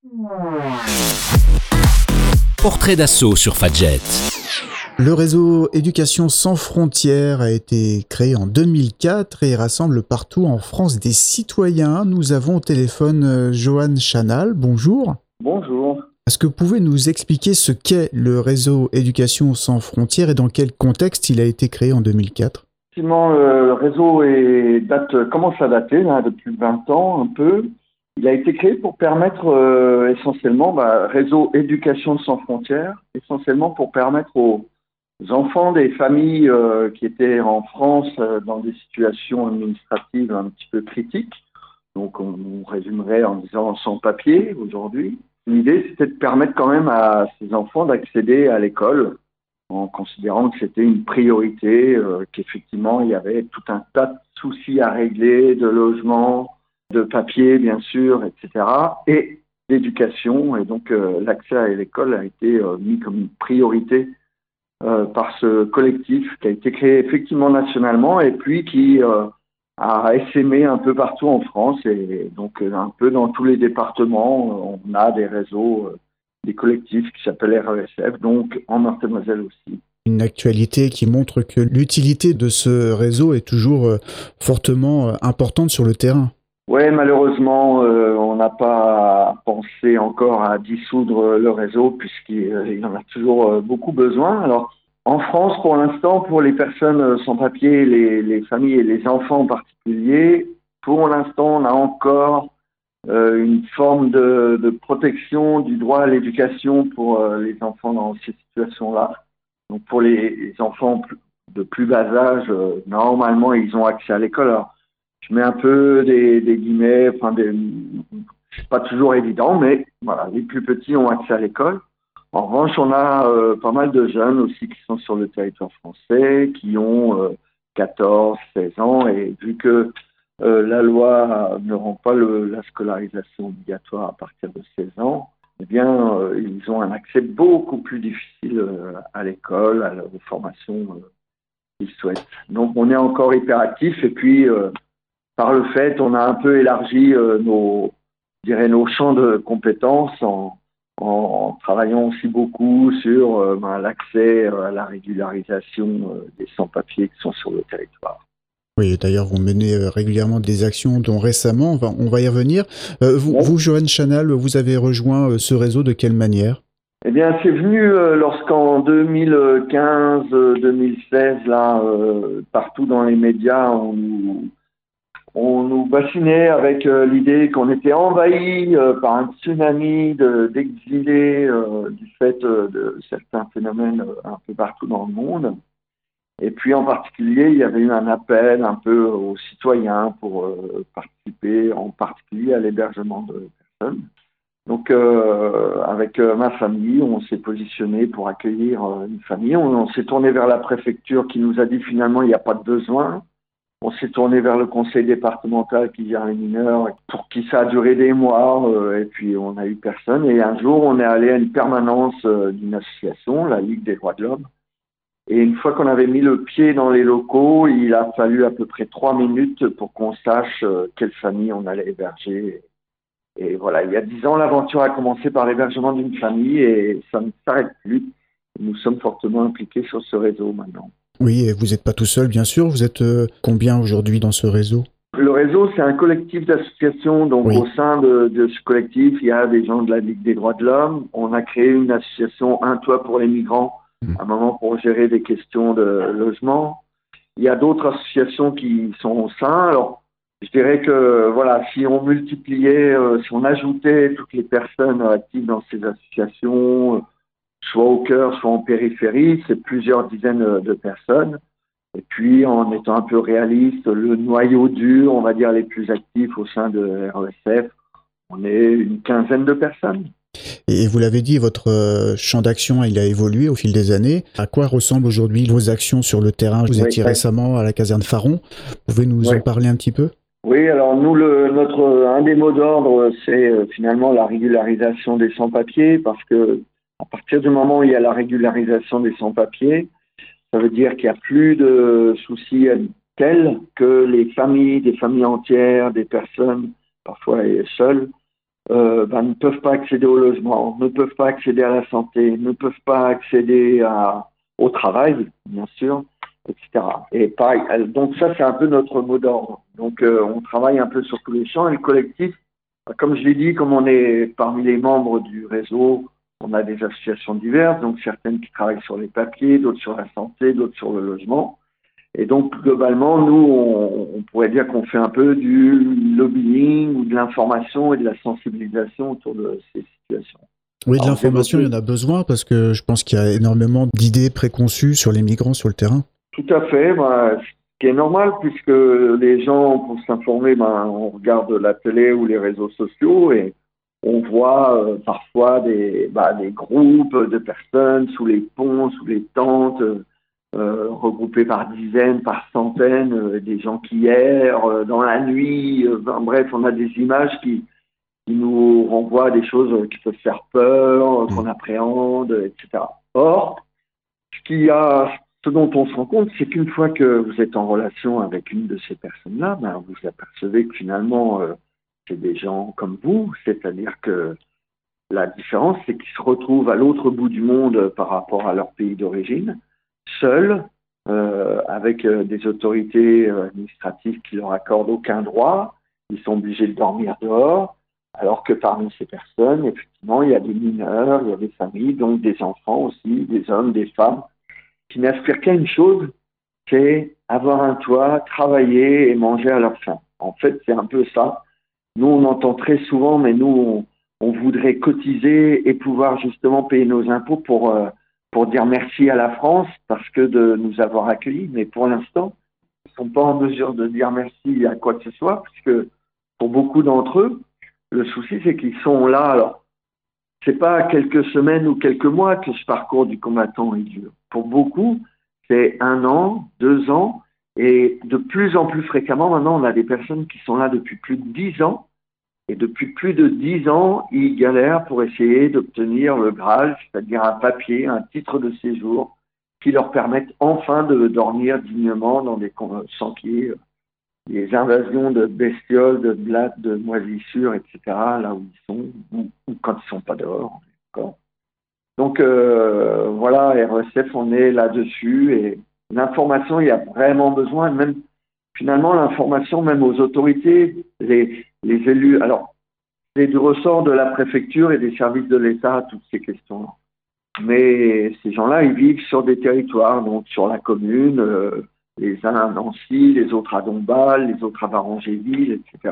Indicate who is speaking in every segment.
Speaker 1: Portrait d'assaut sur Fadjet.
Speaker 2: Le réseau Éducation sans frontières a été créé en 2004 et rassemble partout en France des citoyens. Nous avons au téléphone Johan Chanal. Bonjour.
Speaker 3: Bonjour.
Speaker 2: Est-ce que vous pouvez nous expliquer ce qu'est le réseau Éducation sans frontières et dans quel contexte il a été créé en 2004 ?
Speaker 3: Effectivement, le réseau commence à dater là, depuis 20 ans un peu. Il a été créé pour permettre essentiellement, réseau Éducation sans frontières, essentiellement pour permettre aux enfants des familles qui étaient en France dans des situations administratives un petit peu critiques. Donc on résumerait en disant sans papier aujourd'hui. L'idée c'était de permettre quand même à ces enfants d'accéder à l'école en considérant que c'était une priorité, qu'effectivement il y avait tout un tas de soucis à régler, de logement, de papier bien sûr, etc. et d'éducation. Et donc l'accès à l'école a été mis comme une priorité par ce collectif qui a été créé effectivement nationalement et puis qui a essaimé un peu partout en France et donc un peu dans tous les départements. On a des réseaux, des collectifs qui s'appellent RESF, donc en Meurthe-et-Moselle aussi.
Speaker 2: Une actualité qui montre que l'utilité de ce réseau est toujours fortement importante sur le terrain.
Speaker 3: Oui, malheureusement, on n'a pas pensé encore à dissoudre le réseau puisqu'il en a toujours beaucoup besoin. Alors, en France, pour l'instant, pour les personnes sans papier, les familles et les enfants en particulier, pour l'instant, on a encore une forme de protection du droit à l'éducation pour les enfants dans ces situations-là. Donc, pour les enfants de plus bas âge, normalement, ils ont accès à l'école. Alors, je mets un peu des guillemets, c'est pas toujours évident, mais voilà, les plus petits ont accès à l'école. En revanche, on a pas mal de jeunes aussi qui sont sur le territoire français, qui ont 14, 16 ans, et vu que la loi ne rend pas la scolarisation obligatoire à partir de 16 ans, eh bien, ils ont un accès beaucoup plus difficile à l'école, aux formations qu'ils souhaitent. Donc, on est encore hyperactifs, et puis par le fait, on a un peu élargi nos champs de compétences en travaillant aussi beaucoup sur l'accès à la régularisation des sans-papiers qui sont sur le territoire.
Speaker 2: Oui, d'ailleurs, vous menez régulièrement des actions, dont récemment, on va y revenir. Vous, Johan Chanal, vous avez rejoint ce réseau de quelle manière ?
Speaker 3: Eh bien, c'est venu lorsqu'en 2015-2016, là, partout dans les médias, on nous bassinait avec l'idée qu'on était envahi par un tsunami d'exilés du fait de certains phénomènes un peu partout dans le monde. Et puis en particulier, il y avait eu un appel un peu aux citoyens pour participer en particulier à l'hébergement de personnes. Donc avec ma famille, on s'est positionné pour accueillir une famille. On s'est tourné vers la préfecture qui nous a dit finalement il n'y a pas de besoin. On s'est tourné vers le conseil départemental qui gère les mineurs, pour qui ça a duré des mois, et puis on n'a eu personne. Et un jour, on est allé à une permanence d'une association, la Ligue des droits de l'homme. Et une fois qu'on avait mis le pied dans les locaux, il a fallu à peu près 3 minutes pour qu'on sache quelle famille on allait héberger. Et voilà, il y a 10 ans, l'aventure a commencé par l'hébergement d'une famille et ça ne s'arrête plus. Nous sommes fortement impliqués sur ce réseau maintenant.
Speaker 2: Oui, et vous n'êtes pas tout seul, bien sûr. Vous êtes combien aujourd'hui dans ce réseau ?
Speaker 3: Le réseau, c'est un collectif d'associations. Donc,
Speaker 2: oui.
Speaker 3: Au sein de ce collectif, il y a des gens de la Ligue des droits de l'homme. On a créé une association Un Toit pour les migrants, à un moment pour gérer des questions de logement. Il y a d'autres associations qui sont au sein. Alors, je dirais que, voilà, si on multipliait, si on ajoutait toutes les personnes actives dans ces associations, soit au cœur, soit en périphérie, c'est plusieurs dizaines de personnes. Et puis, en étant un peu réaliste, le noyau dur, on va dire les plus actifs au sein de RESF, on est une quinzaine de personnes.
Speaker 2: Et vous l'avez dit, votre champ d'action, il a évolué au fil des années. À quoi ressemblent aujourd'hui vos actions sur le terrain ? Vous étiez récemment à la caserne Faron. Vous pouvez nous en parler un petit peu ?
Speaker 3: Oui, alors nous, un des mots d'ordre, c'est finalement la régularisation des sans-papiers, parce que à partir du moment où il y a la régularisation des sans-papiers, ça veut dire qu'il n'y a plus de soucis tels que des familles entières, des personnes parfois seules, ne peuvent pas accéder au logement, ne peuvent pas accéder à la santé, ne peuvent pas accéder au travail, bien sûr, etc. Et pareil, donc ça, c'est un peu notre mot d'ordre. Donc, on travaille un peu sur tous les champs. Et le collectif, comme je l'ai dit, comme on est parmi les membres du réseau, on a des associations diverses, donc certaines qui travaillent sur les papiers, d'autres sur la santé, d'autres sur le logement. Et donc, globalement, nous, on pourrait dire qu'on fait un peu du lobbying ou de l'information et de la sensibilisation autour de ces situations.
Speaker 2: Oui, de l'information, il y en a besoin parce que je pense qu'il y a énormément d'idées préconçues sur les migrants sur le terrain.
Speaker 3: Tout à fait, ce qui est normal puisque les gens, pour s'informer, on regarde la télé ou les réseaux sociaux et on voit parfois des groupes de personnes sous les ponts, sous les tentes, regroupés par dizaines, par centaines, des gens qui errent dans la nuit. Bref, on a des images qui nous renvoient à des choses qui peuvent faire peur, qu'on appréhende, etc. Or, ce dont on se rend compte, c'est qu'une fois que vous êtes en relation avec une de ces personnes-là, vous apercevez que finalement, c'est des gens comme vous, c'est-à-dire que la différence, c'est qu'ils se retrouvent à l'autre bout du monde par rapport à leur pays d'origine, seuls, avec des autorités administratives qui leur accordent aucun droit, ils sont obligés de dormir dehors, alors que parmi ces personnes, effectivement, il y a des mineurs, il y a des familles, donc des enfants aussi, des hommes, des femmes, qui n'aspirent qu'à une chose, c'est avoir un toit, travailler et manger à leur faim. En fait, c'est un peu ça. Nous, on entend très souvent, mais nous, on voudrait cotiser et pouvoir justement payer nos impôts pour dire merci à la France parce que de nous avoir accueillis. Mais pour l'instant, ils ne sont pas en mesure de dire merci à quoi que ce soit, puisque pour beaucoup d'entre eux, le souci, c'est qu'ils sont là. Alors, c'est pas quelques semaines ou quelques mois que ce parcours du combattant est dur. Pour beaucoup, c'est 1 an, 2 ans, et de plus en plus fréquemment, maintenant, on a des personnes qui sont là depuis plus de 10 ans, et depuis plus de 10 ans, ils galèrent pour essayer d'obtenir le Graal, c'est-à-dire un papier, un titre de séjour, qui leur permette enfin de dormir dignement sans qu'il y ait des invasions de bestioles, de blattes, de moisissures, etc., là où ils sont, ou quand ils ne sont pas dehors. D'accord. Donc, voilà, RSF, on est là-dessus, et l'information, il y a vraiment besoin, même, finalement, l'information, même aux autorités, les élus, alors, c'est du ressort de la préfecture et des services de l'État, toutes ces questions-là. Mais ces gens-là, ils vivent sur des territoires, donc sur la commune, les uns à Nancy, les autres à Dombasle, les autres à Varangéville, etc.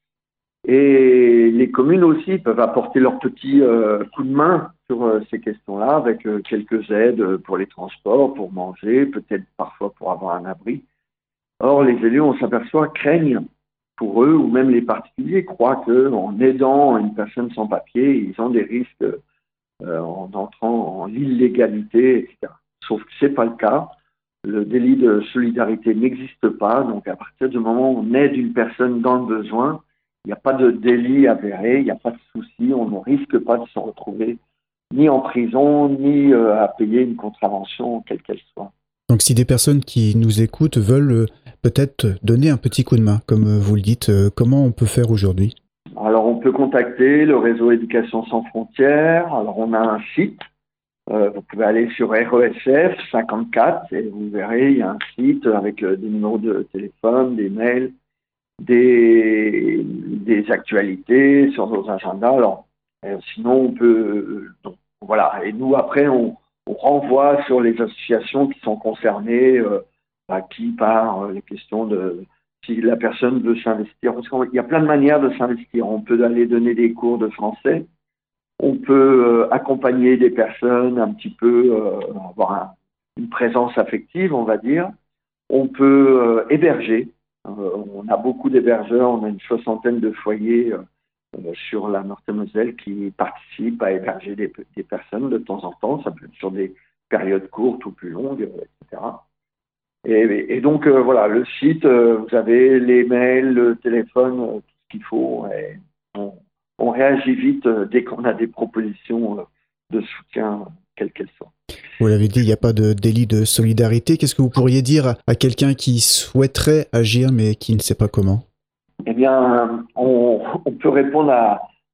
Speaker 3: Et les communes aussi peuvent apporter leur petit coup de main sur ces questions-là, avec quelques aides pour les transports, pour manger, peut-être parfois pour avoir un abri. Or, les élus, on s'aperçoit, craignent pour eux, ou même les particuliers croient qu'en aidant une personne sans papier, ils ont des risques en entrant en illégalité, etc. Sauf que ce n'est pas le cas. Le délit de solidarité n'existe pas. Donc, à partir du moment où on aide une personne dans le besoin, il n'y a pas de délit avéré, il n'y a pas de souci. On ne risque pas de se retrouver ni en prison, ni à payer une contravention, quelle qu'elle soit.
Speaker 2: Donc, si des personnes qui nous écoutent veulent peut-être donner un petit coup de main, comme vous le dites, comment on peut faire aujourd'hui ?
Speaker 3: Alors, on peut contacter le réseau Éducation sans frontières. Alors, on a un site. Vous pouvez aller sur RESF 54 et vous verrez, il y a un site avec des numéros de téléphone, des mails, des actualités sur nos agendas. Alors, sinon, on peut... donc, voilà. Et nous, après, on renvoie sur les associations qui sont concernées, par les questions de si la personne veut s'investir. Parce qu'il y a plein de manières de s'investir. On peut aller donner des cours de français. On peut accompagner des personnes un petit peu, avoir une présence affective, on va dire. On peut héberger. On a beaucoup d'hébergeurs. On a une 60aine de foyers sur la Meurthe-et-Moselle qui participent à héberger des personnes de temps en temps. Ça peut être sur des périodes courtes ou plus longues, etc. Et donc, voilà, le site, vous avez les mails, le téléphone, tout ce qu'il faut. Et on réagit vite dès qu'on a des propositions de soutien, quelles qu'elles soient.
Speaker 2: Vous l'avez dit, il n'y a pas de délit de solidarité. Qu'est-ce que vous pourriez dire à quelqu'un qui souhaiterait agir mais qui ne sait pas comment ?
Speaker 3: Eh bien, on peut répondre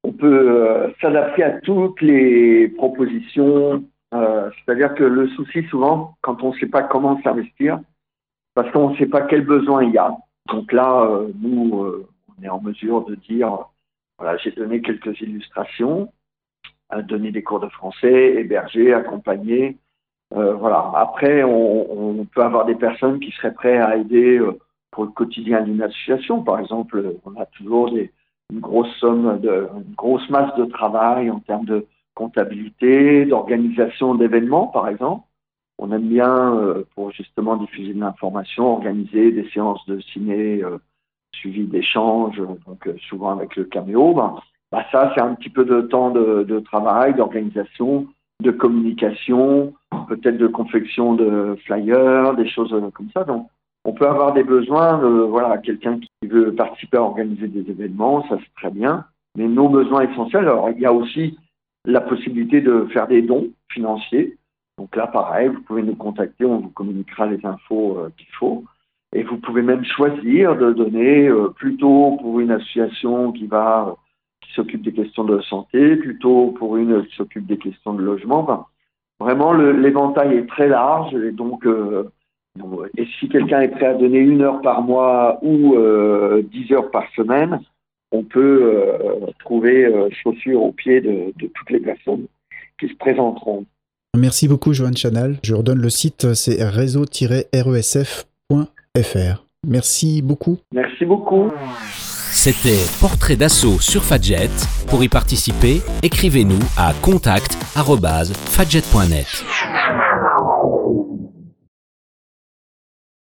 Speaker 3: on peut s'adapter à toutes les propositions. C'est-à-dire que le souci souvent, quand on ne sait pas comment s'investir, parce qu'on ne sait pas quel besoin il y a. Donc là, nous, on est en mesure de dire, voilà, j'ai donné quelques illustrations, donné des cours de français, héberger, accompagner. Voilà. Après, on peut avoir des personnes qui seraient prêtes à aider pour le quotidien d'une association. Par exemple, on a toujours une grosse masse de travail en termes de comptabilité, d'organisation d'événements, par exemple. On aime bien, pour justement diffuser de l'information, organiser des séances de ciné suivies d'échanges, donc souvent avec le caméo. Ça, c'est un petit peu de temps de travail, d'organisation, de communication, peut-être de confection de flyers, des choses comme ça. Donc, on peut avoir des besoins de quelqu'un qui veut participer à organiser des événements, ça c'est très bien. Mais nos besoins essentiels, alors il y a aussi la possibilité de faire des dons financiers. Donc là, pareil, vous pouvez nous contacter, on vous communiquera les infos qu'il faut. Et vous pouvez même choisir de donner plutôt pour une association qui s'occupe des questions de santé, plutôt pour une qui s'occupe des questions de logement. Vraiment, l'éventail est très large. Et donc, et si quelqu'un est prêt à donner 1 heure par mois ou 10 heures par semaine, on peut trouver chaussures aux pieds de toutes les personnes qui se présenteront.
Speaker 2: Merci beaucoup, Johan Chanal. Je redonne le site, c'est réseau-resf.fr. Merci beaucoup.
Speaker 3: Merci beaucoup.
Speaker 1: C'était Portrait d'assaut sur Fadjet. Pour y participer, écrivez-nous à contact@fadjet.net.